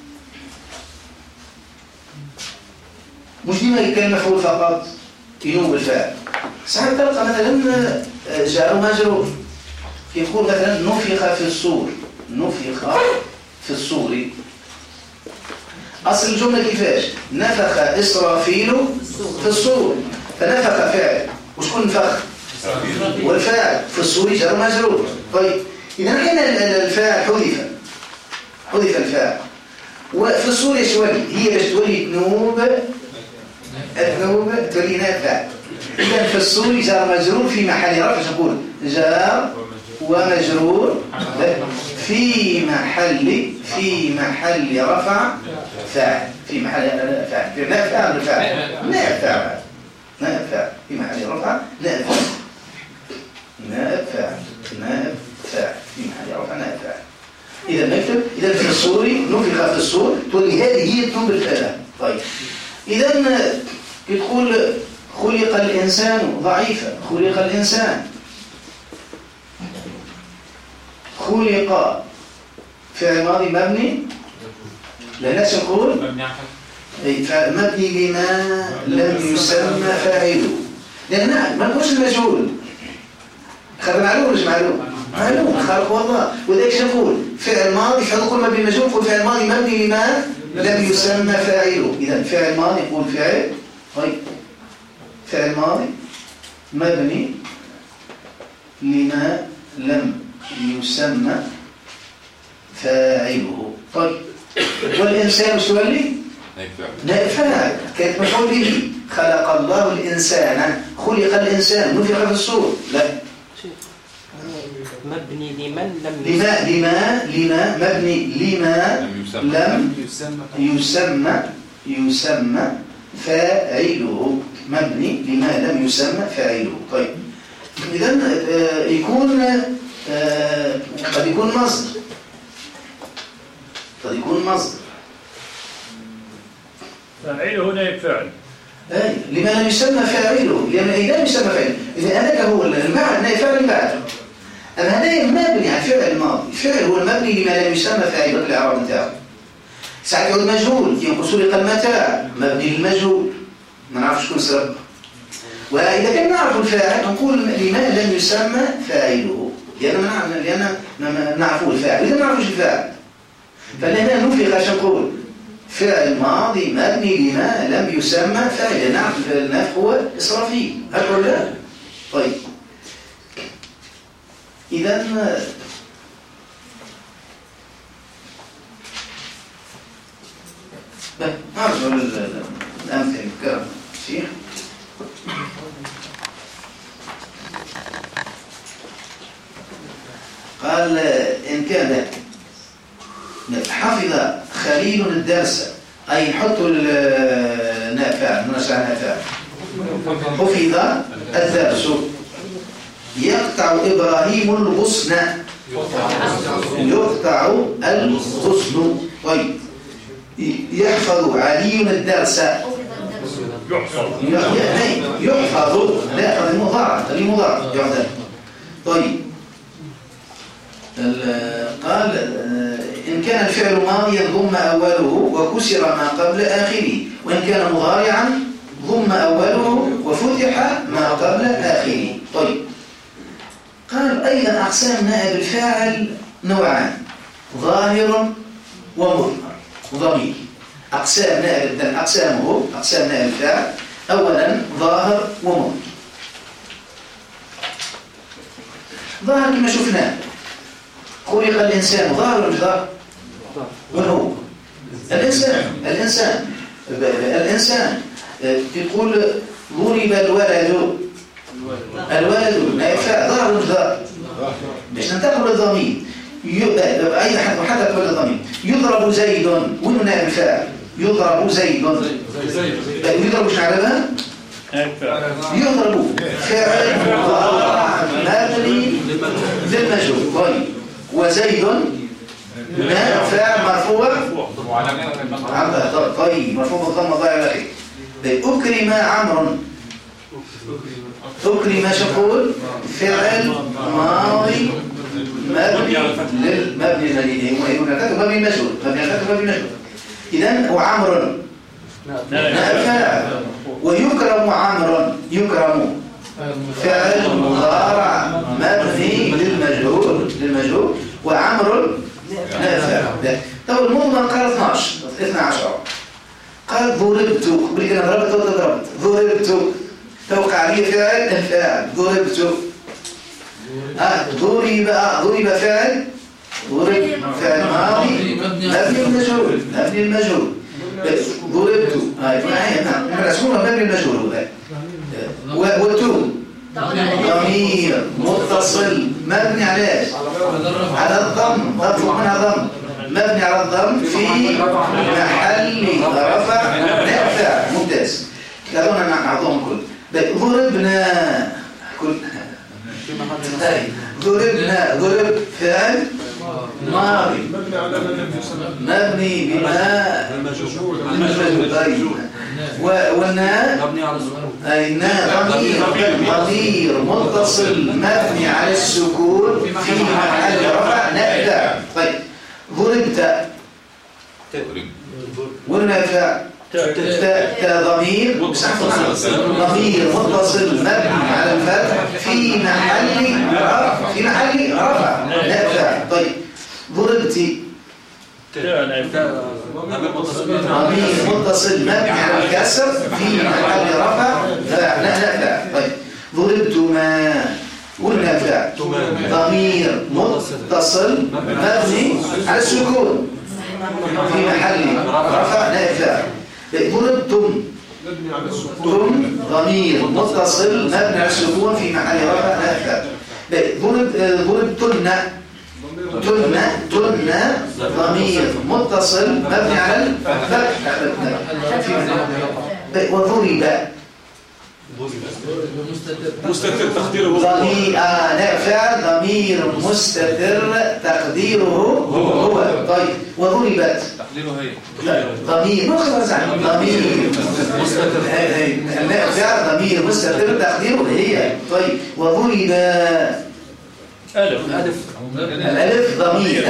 مش ديما يكون المفعول فقط ينوب الفعل، ساعات تلقى مثلا جار ومجرور، يقول مثلا نفخ في الصور، نفخ في الصور. أصل الجملة كيفاش؟ نفخ إسرافيل في الصور، فنفخ فعل، وشكون نفخ؟ والفاعل في الصور جار ومجرور. طيب إذا حين الفاعل حذف الفاعل، وفي الصور ايش تولي؟ هي باش تولي تنوب تولي نافع. إذا في الصور جار مجرور في محل رفع، ايش نقول؟ جار ومجرور في محل رفع فاعل، في محل فاعل، نافع فاعل، نافع في محل رفع نافع في محل رفع نافع. إذا نكتب إذا في الصور نفخ في الصور تقول هذه هي تنوب الفعل. طيب إذا تقول خلق الإنسان ضعيفا، خلق الإنسان خلق فعل ماضي مبني لناش نقول مبني لما لم يسمى فاعله، لأن ما نقولش المجهول. خلق معلوم مش معلوم؟ معلوم خلق والله. وذلك نقول فعل ماضي فنقول مبني المجهول، نقول فعل ماضي مبني لما لم يسمى فاعله. إذا فعل ماضي يقول فعل طيب فعل ماضي مبني لما لم يسمى فاعله. طيب والإنسان شو قال لي؟ نائب فاعل كانت مفعول به. خلق الله الإنسان، خلق الإنسان، نفخ في الصور. لا مبني لمن لم لما مبني لما لم يسمى فاعله. مبني لما لم يسمى فاعله. طيب إذن يكون قد يكون مصدر، قد يكون مصدر فاعله نائب فاعل. أي لما لم يسمى فاعله، لما لم يسمى فاعله. إذا هذاك هو المعنى نائب فاعل المعنى. أما هذا مبني على الفعل الماضي. الفعل هو المبني لما لم يسمى فاعله بالإعراب نتاعو. ساعات يعود مجهول ينقل سرق المتاع مبني للمجهول، ما نعرفش شكون سرق. وإذا كان نعرف الفاعل نقول لما لم يسمى فاعله، لأن نعرفه الفاعل. إذا ما نعرفش الفاعل فلهنا نفخ عشان نقول فعل ماضي مبني لما لم يسمى فاعل. نعرف النفخ هو إسرافيل. هل لا؟ طيب إذا نرجع للأمثلة كرم شيخ. قال إن كان حفظ خليل الدرس، أي نحطوا النافع نرجع النافع. حفظ الدرس يقطع إبراهيم الغصن، يقطع الغصن. طيب يحفظ علي الدرس، يحفظ لا المضارع يحفظ. طيب قال إن كان الفعل ماضيا ضم أوله وكسر ما قبل آخره، وإن كان مضارعا ضم أوله وفتح ما قبل آخره. طيب قال أيضا أقسام نائب الفاعل نوعان، ظاهر ومضمر ضمير. أقسام نائب الفاعل أولا ظاهر ومضمر. ظاهر كما شفناه، خلق الإنسان ظاهر ولا مش ظاهر؟ وهو الإنسان تقول ضرب الولد نائب فاعل ظاهر ولا مش ظاهر؟ باش ننتقل للضمير أي حد محدد ولا ضمير. يضرب زيد وين نائب الفاعل؟ يضرب زيد يضرب شنو علامة؟ يضرب فاعل مبني للمجهول. طيب وزيد فاعل مرفوع طيب مرفوع بالضمه ضايع عليه. أكرم عمرو، أكرم شقول فعل ماضي مبني المجهول. إذن وعمر فاعل ويكرم عمرو، يكرم فعل مضارع مبني للمجهول وعمرو فاعل. طب المضمر قال 12 قال ضربت، قبل كده ضربت توقع عليه فعل الفاعل ضربت. ضرب فعل ماضي مبني المجهول ضربت مبني المجهول. وتو ضمير متصل مبني على الضم، تطلق منها ضم، مبني على الضم في محل رفع نافع. ممتاز. كلامنا نعطوهم كل ضربنا كل ضرب فعل ماضي مبني بما المجهول. طيب والناء مبني على السكون. أي الناء ضمير متصل مبني على السكون في محل رفع نافع. طيب ضربت والنافع ضمير متصل مبني على الفتح في محل رفع نافع. طيب ضربتي ضمير متصل مبني على الكسر في محل رفع نافع. طيب ضربتما والنافع ضمير متصل مبني على السكون في محل رفع نافع. ضربتم ضمير متصل مبني على السكون في محل رفع نافع. ضربتن ضمير متصل مبني على الفتح. وضرب مستتر تقديره نافع ضمير مستتر تقديره هو. طيب وضربت تقديره هي ضمير مستتر نافع ضمير مستتر تقديره هي. طيب وضرب الألف ضمير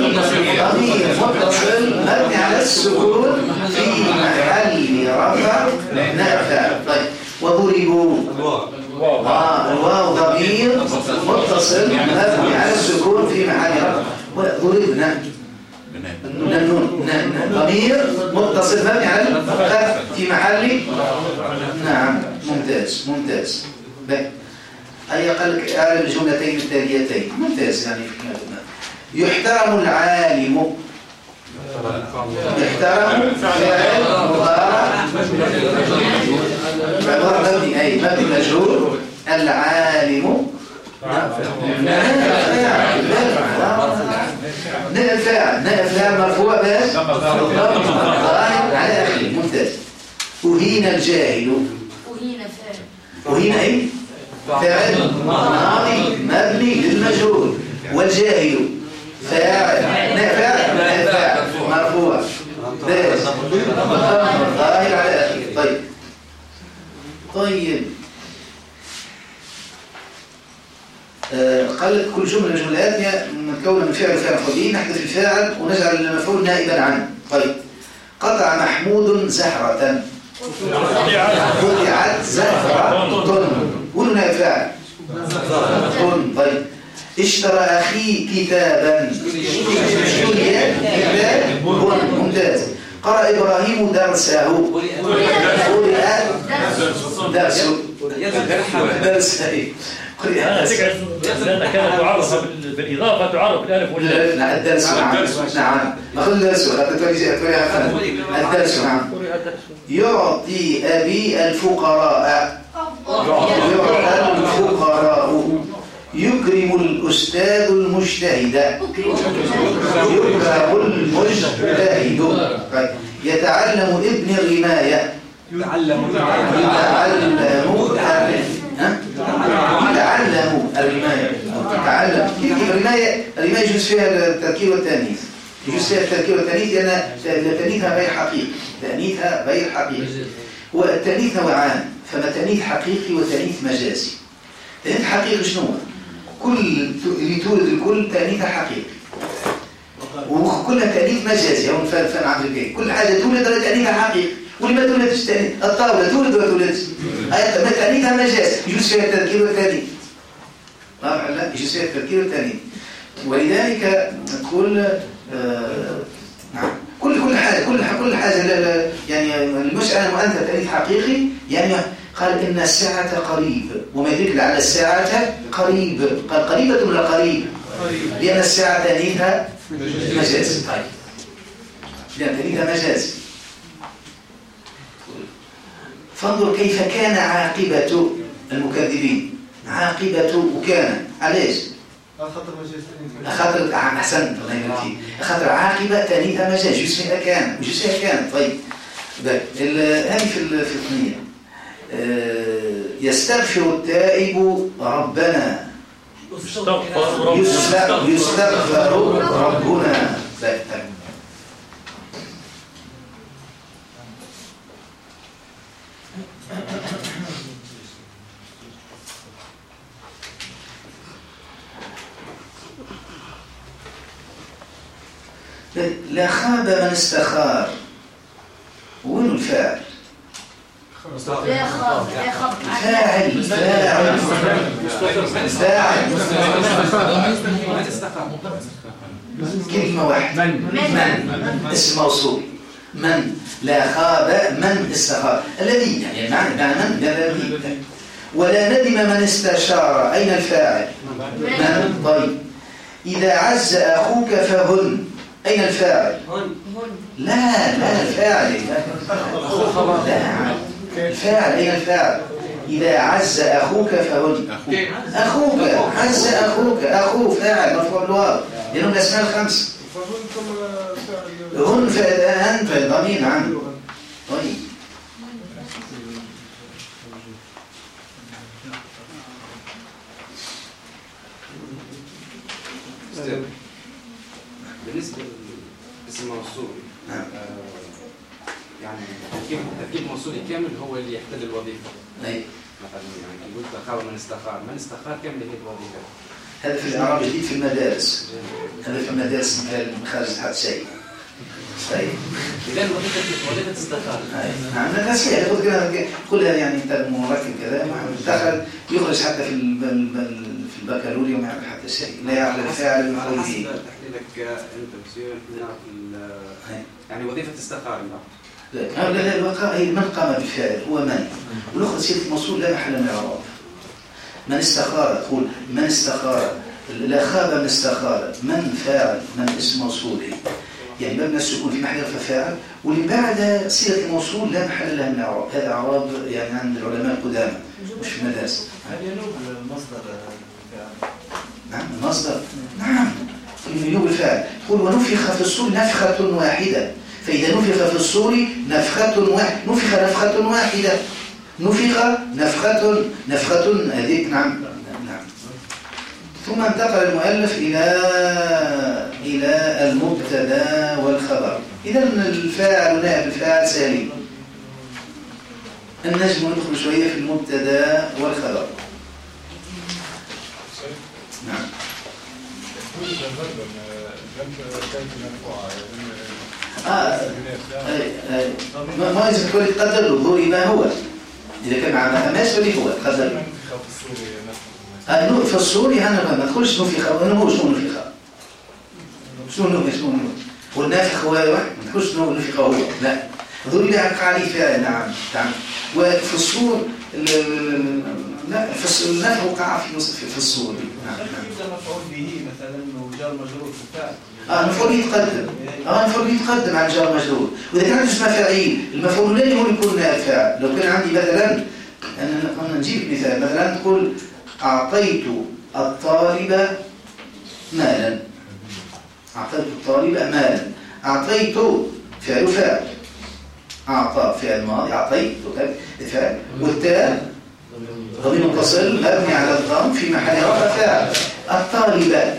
متصل مبني على السكون في محل رفع نافع. طيب وضربوا الواو ضمير متصل مبني على السكون في محل رفع. وضربنا ضمير متصل مبني على الفتح في محل. نعم ممتاز. أي قال أعلم الجملتين التاليتين ممتاز. يعني يحترم العالم فاعل مضارع مبني مجهول. العالم نافع مرفوع بس ظاهر على آخره. ممتاز. أهين الجاهل أهين أي فاعل ماضي مبني للمجهول. والجاهل فاعل نافع مرفوع بس ظاهر على آخره. طيب قال كل جملة من الجملات متكونة من فعل وفعل مفعول. نحذف الفاعل ونجعل المفعول نائبا عنه. طيب قطع محمود زهرة قطعت زهرة قلنا فاعل. طيب اشترى أخي كتابا اشتري كتاب. ممتاز. قرأ إبراهيم درسه قرأ درسه لأن كانت تعرف بالإضافة تعرف بالألف واللام. لا الدرس نعم أخذ الدرس الدرس نعم. يعطي أبي الفقراء يكرم الأستاذ المجتهد يكرم المجتهد. يتعلم ابن الرماية يتعلم الرماية. كيف الرماية يجوز فيها التركيب والتأنيث. لأن تأنيثها غير حقيقي. والتأنيث نوعان. فما تأنيث حقيقي وتأنيث مجازي. تأنيث حقيقي شنو؟ كل اللي تولد الكل تأنيثها حقيقي وكلها تأنيث مجازي. هم فان عبد الكريم كل حاجة تولد تأنيثها حقيقي. واللي ما تولدش تأنيث الطاولة تولد ولا تولدش ما تأنيثها مجازي يجوز فيها التذكير والتأنيث. لا يجوز فيها التذكير والتأنيث. ولذلك كل حاجة لا يعني المسألة مؤنث تأنيث حقيقي. يعني قال إن الساعة قريب وما يدل على الساعة قريب. قال قريبة ولا قريب؟ لأن الساعة تأنيثها مجاز. لأن تأنيثها مجاز. فانظر كيف كان عاقبة المكذبين. عاقبة وكان علاش؟ خاطر أحسنت الله يبارك فيك. خاطر عاقبة تأنيثها مجاز يجوز فيها كان ويجوز فيها كان. طيب هذه في الثنية. يستغفر التائب ربنا يستغفر ربنا. لا خاب من استخار. وين الفاعل؟ لا خاب فاعل كلمة واحدة. من اسم موصول. من لا خاب من استخار. الذي يعني معنى من الذي. ولا ندم من استشار. أين الفاعل؟ من. طيب إذا عز أخوك فهن. أين الفاعل؟ لا الفاعل. لا الفاعل. أين الفاعل؟ إذا عز أخوك فهن. أخوك عز أخوك. أخوه فاعل مرفوع بالواو لأنهم الأسماء الخمس. هن فعلان ضمير. نعم. طيب بالنسبة لاسم موصول يعني تركيب موصولي كامل هو اللي يحتل الوظيفة. مثلا يعني قلت خاب من استخار كامل هي الوظيفة. هذا في الإعراب جديد في المدارس. هذا في المدارس خارج الحد شيء. طيب إذا وظيفة استخار. نعم الناس كلها يعني أنت مركب كذا دخل يخرج حتى في البكالوريوس ما يعرف حتى شيء. لا يعرف الفاعل المفعول به. تحليلك أنت بصير يعني وظيفة استخار. لا الواقع هي من قام بالفعل هو من. ونأخذ صيغة الموصول لا محل من الإعراب. من استخار. تقول من استخار. لا خاب من استخار. من فاعل. من اسم موصول يعني مبنى السكون في محل رفع فاعل. واللي بعد صيغة الموصول لا محل لها من الإعراب. هذا إعراب يعني عند العلماء القدامى مش في المدارس. هل ينوب المصدر الفاعل؟ نعم المصدر. نعم ينوب الفاعل. تقول ونفخ في الصور نفخة واحدة. فإذا نفخ في الصور نفخة واحدة. نفخ نفخة واحدة. نفخ نفخة هذيك. نعم. ثم انتقل المؤلف إلى المبتدا والخبر. إذا الفاعل ونائب الفاعل سالم. النجم ندخل شوية في المبتدا والخبر. نعم. ما يجب تقول تقدر له ضرب ما هو. إذا كان مع ما فماش فلي هو تقدر له. في الصوري هنا ما تقولش نفخ. أنا هو شنو نفخ. شنو والنافخ هو واحد. ما تقولش نفخ هو. لا ضرب يعلق عليه فعل. نعم. وفي الصور لا في النفخ وقع في الصور. نعم. إذا مفعول به مثلا وجار مجرور في الفعل. المفعول يتقدم. المفعول يتقدم عن جار مجرور. وإذا كان اسمه فاعل المفعول لا هو يكون نائب فاعل. لو كان عندي مثلا أنا نجيب مثال مثلا تقول أعطيت الطالب مالا. أعطيت الطالب مالا. أعطيت فعل فاعل. أعطى فعل ماضي. أعطيت فعل. والتاء ضمير متصل مبني على الضم في محل رفع فاعل. الطالب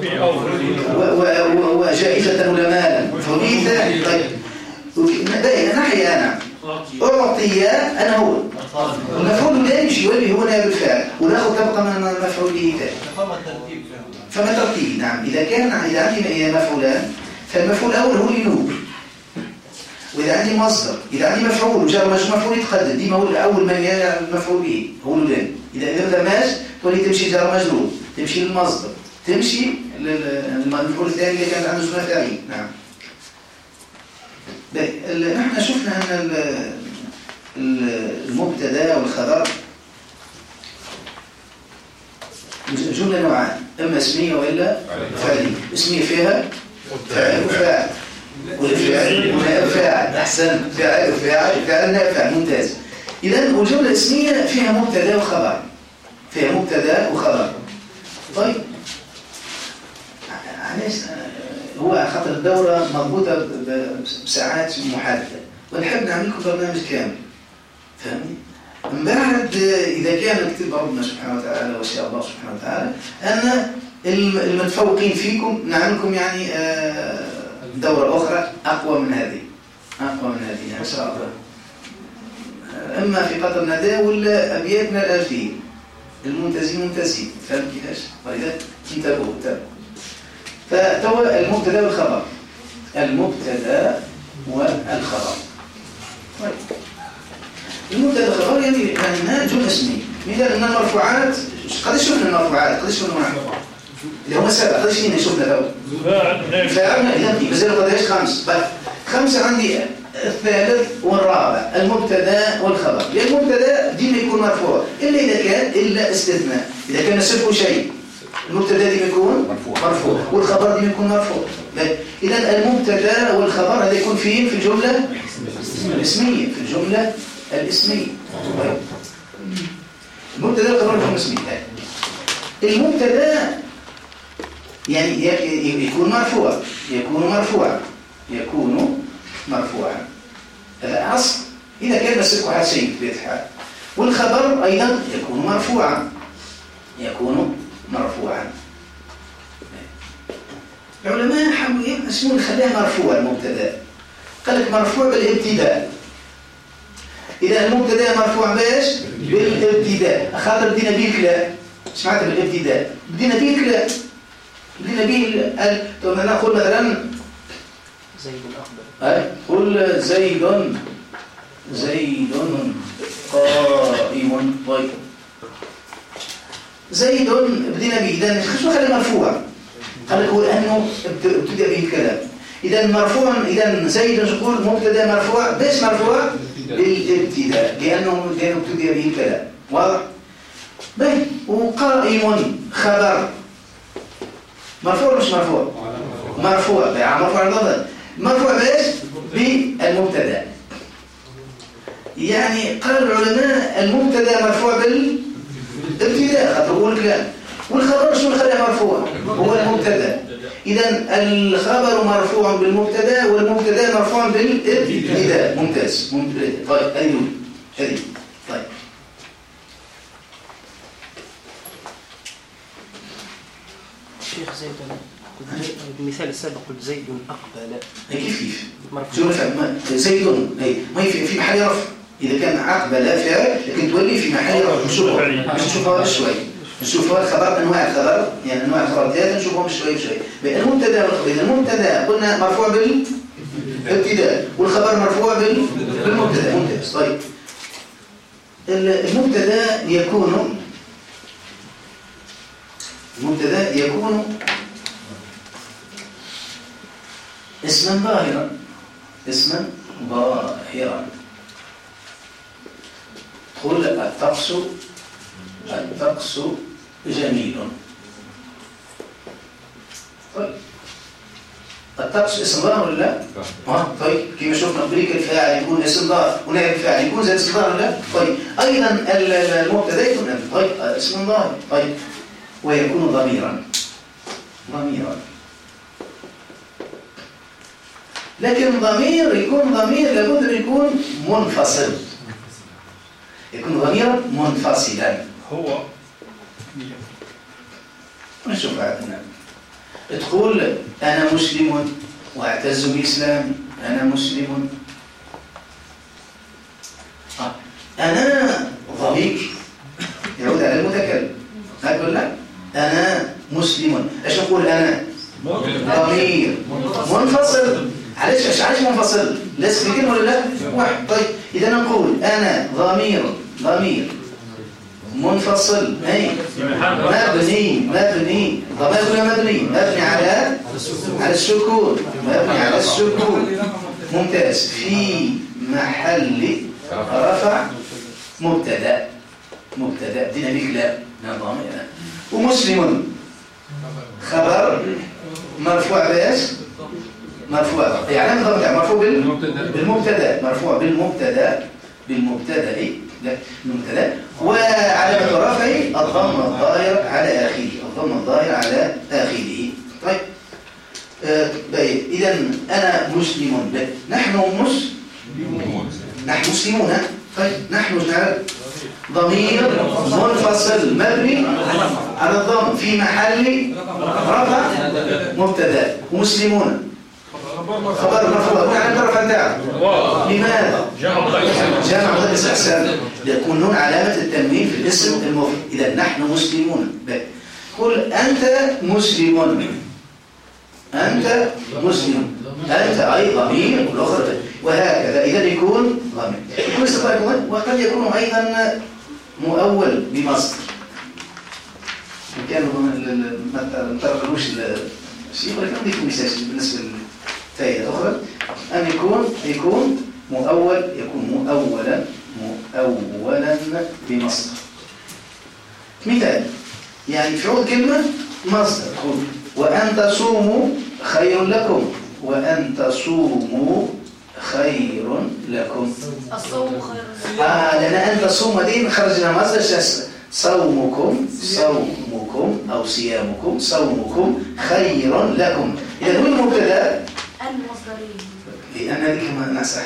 وجائزة ولا مالا فمي ثاني. طيب نحي أنا أعطي أنا هو المفعول لا يمشي واللي هو نائب الفاعل وناخذ تبقى من المفعول به ثاني. فما ترتيب. نعم إذا عندي مفعولان فالمفعول الأول هو ينوب. وإذا عندي مصدر إذا عندي مفعول وجار مجرور مفعول يتقدم ديما هو الأول من المفعول به هو الأولاني. إذا ماش تولي تمشي جار مجرور تمشي للمصدر تمشي للمفعول الثاني اللي كان عنده اسمه فاعل. نعم. نحن شفنا أن المبتدا والخبر جملة نوعان إما اسمية وإلا فعلية. اسمية فيها فاعل وفاعل والفاعل فاعل. أحسن. فاعل وفاعل فاعل نائب فاعل. ممتاز. إذا الجملة الاسمية فيها مبتدا وخبر. فيها مبتدا وخبر. طيب علاش هو خاطر الدورة مربوطة بساعات محددة ونحب نعمل لكم برنامج كامل. فهمني؟ من بعد إذا كان كتب ربنا سبحانه وتعالى وشاء الله سبحانه وتعالى أن المتفوقين فيكم نعمل لكم يعني دورة أخرى أقوى من هذه. يعني إن شاء الله. إما في قطر نداء ولا أبياتنا الألفية. المنتزي منتزي، فهم كيفاش؟ ولذلك انتبهوا. فتوا المبتدا والخبر. المبتدا والخبر. المبتدا والخبر يعني ما جملة اسمية. مثال أن المرفوعات، قد شفنا المرفوعات، قد شفنا المرفوعات اللي هم سبعة، قد شفنا تو. فعلنا إذا مازال قداش 5. 5 عندي الثالث والرابع، المبتدا والخبر. المبتدا ديما يكون مرفوع الا اذا كان استثناء، اذا كان سبق شيء المبتدا ديما يكون مرفوع والخبر ديما يكون مرفوع. اذا المبتدا والخبر هذا يكون فين؟ في الجمله الاسميه، في الجمله الاسميه. المبتدا والخبر يكون اسميه. المبتدا يعني يكون مرفوع، يكون مرفوعا. هذا أصل إذا كان مسكه حال شيء بطبيعة الحال. والخبر أيضا يكون مرفوعا. العلماء حاولوا شنو نخليها مرفوع المبتدا؟ قال لك مرفوع بالابتداء. إذا المبتدا مرفوع باش؟ بالابتداء. خاطر بدينا به الكلام. سمعت بالابتداء؟ بدينا به الكلام. بدينا به نقول مثلا زيد أقبل. قل زيد قائم. طيب زيد بدينا به، إذا شو خلي مرفوع؟ قال لك هو أنه ابتدأ به الكلام. إذا مرفوع، إذا زيد نقول مبتدا مرفوع. باش مرفوع؟ بالابتداء، لأنه ابتدأ به الكلام. واضح؟ باهي. وقائم خبر مرفوع مش مرفوع؟ مرفوع. مرفوع على الضد. مرفوع بايش؟ بالمبتدا. يعني قال العلماء المبتدا مرفوع بالابتداء، خاطر هو الكلام. والخبر شنو خليه مرفوع؟ هو المبتدا. اذا الخبر مرفوع بالمبتدا والمبتدا مرفوع بالابتداء. ممتاز. طيب هذه طيب شيخ زيد المثال السابق قلت زيد أقبل. كيف شو نفهم؟ زيد ما في محل رفع. إذا كان أقبل فعل لكن تولي في محل رفع. نشوفها شوي. نشوفها الخبر، أنواع الخبر، يعني أنواع الخبر ثلاثة نشوفهم شوي. المبتدا والخبر. إذا المبتدا قلنا مرفوع بالابتداء والخبر مرفوع بالمبتدا. ممتاز. طيب المبتدا يكون اسما ظاهرا. قل الطقس جميل. طيب الطقس اسم ظاهر ولا لا؟ طيب كما شفنا قبل الفاعل يكون اسم ظاهر ونائب الفاعل يكون زي اسم ظاهر ولا لا؟ طيب ايضا المبتدا يكون طيب اسم ظاهر. طيب ويكون ضميرا. لكن يكون ضمير لابد أن يكون منفصل. يكون ضميرا منفصلا. هو نشوف عندنا تقول أنا مسلم وأعتز بإسلامي. أنا مسلم. أنا ضمير يعود على المتكلم. هتقول لا أنا مسلم. إيش نقول؟ أنا ضمير منفصل. علاش منفصل؟ لازم كلمة ولا لا؟ واحد. طيب إذا نقول أنا ضمير منفصل. مبني ضمير ولا مبني على السكون. ممتاز. في محل رفع مبتدا. بدينا بكلام ضمير. ومسلم خبر مرفوع باش؟ مرفوع يعني مرفوع بالمبتدا. وعلامة رفعه الضم الظاهر على آخره. طيب إذا أنا مسلم. نحن مسلمون. طيب نحن ضمير منفصل مبني على الضم في محل رفع مبتدا. ومسلمون خبر مرفوع هنا عند رفع الداعي. لماذا؟ جمع مؤنث احسن يكون نون علامه التنوين في الاسم المفرد. اذا نحن مسلمون. قل انت مسلم، انت مسلم، انت اي ضمير الاخر وهكذا. اذا يكون ضمير يكون استقرار، وقد يكون ايضا مؤول بمصدر. كانوا ما ترغبوش الشيء، ولكن عندكم مثال بالنسبه للفائده الاخرى ان يكون مؤول، يكون مؤولا بمصدر. مثال يعني في عود كلمه مصدر، وان تصوموا خير لكم، وان تصوموا خير لكم. الصوم خير لكم. لان ان تصوم دي خرجنا مصدر صومكم أو صيامكم، صومكم خير لكم. إذا هو المبتدا المصدرين، لأن هذه كما صحيح.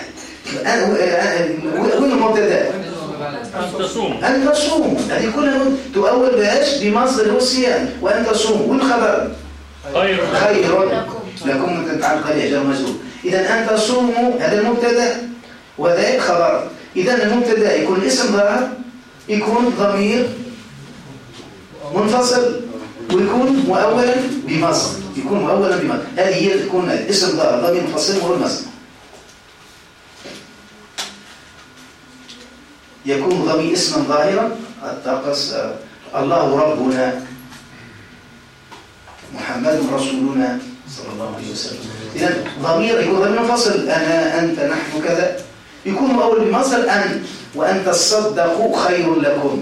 هو المبتدا أن تصوموا، هذه كلها تؤول بإيش؟ بمصدر هو الصيام. وأن تصوموا والخبر خير لكم متعلق به جر مجرور. إذا أن تصوموا هذا المبتدا وذا خبر. إذا المبتدا يكون اسم ظاهر، يكون ضمير منفصل، ويكون مؤولا بمصدر. هذه هي تكون اسم ظاهر ضمير منفصل وهو المصدر. يكون ضمير اسما ظاهرا الطقس الله ربنا، محمد رسولنا صلى الله عليه وسلم. إذا ضمير يكون ضمير منفصل، أنا أنت نحن كذا، يكون مؤول بمصدر أن، وأن تصدقوا خير لكم.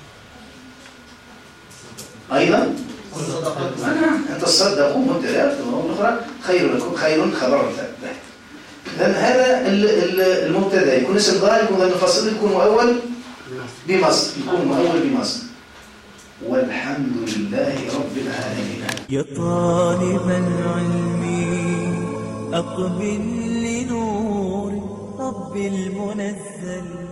أيضا أن تصدقوا مبتدأ والأخرى خير لكم، خير خبر مبتدأ. لأن هذا المبتدأ يكون اسم ظاهر، يكون ضمير منفصل، يكون مؤول بمصدر. والحمد لله رب العالمين. يا طالب العلم أقبل لنور رب المنزل.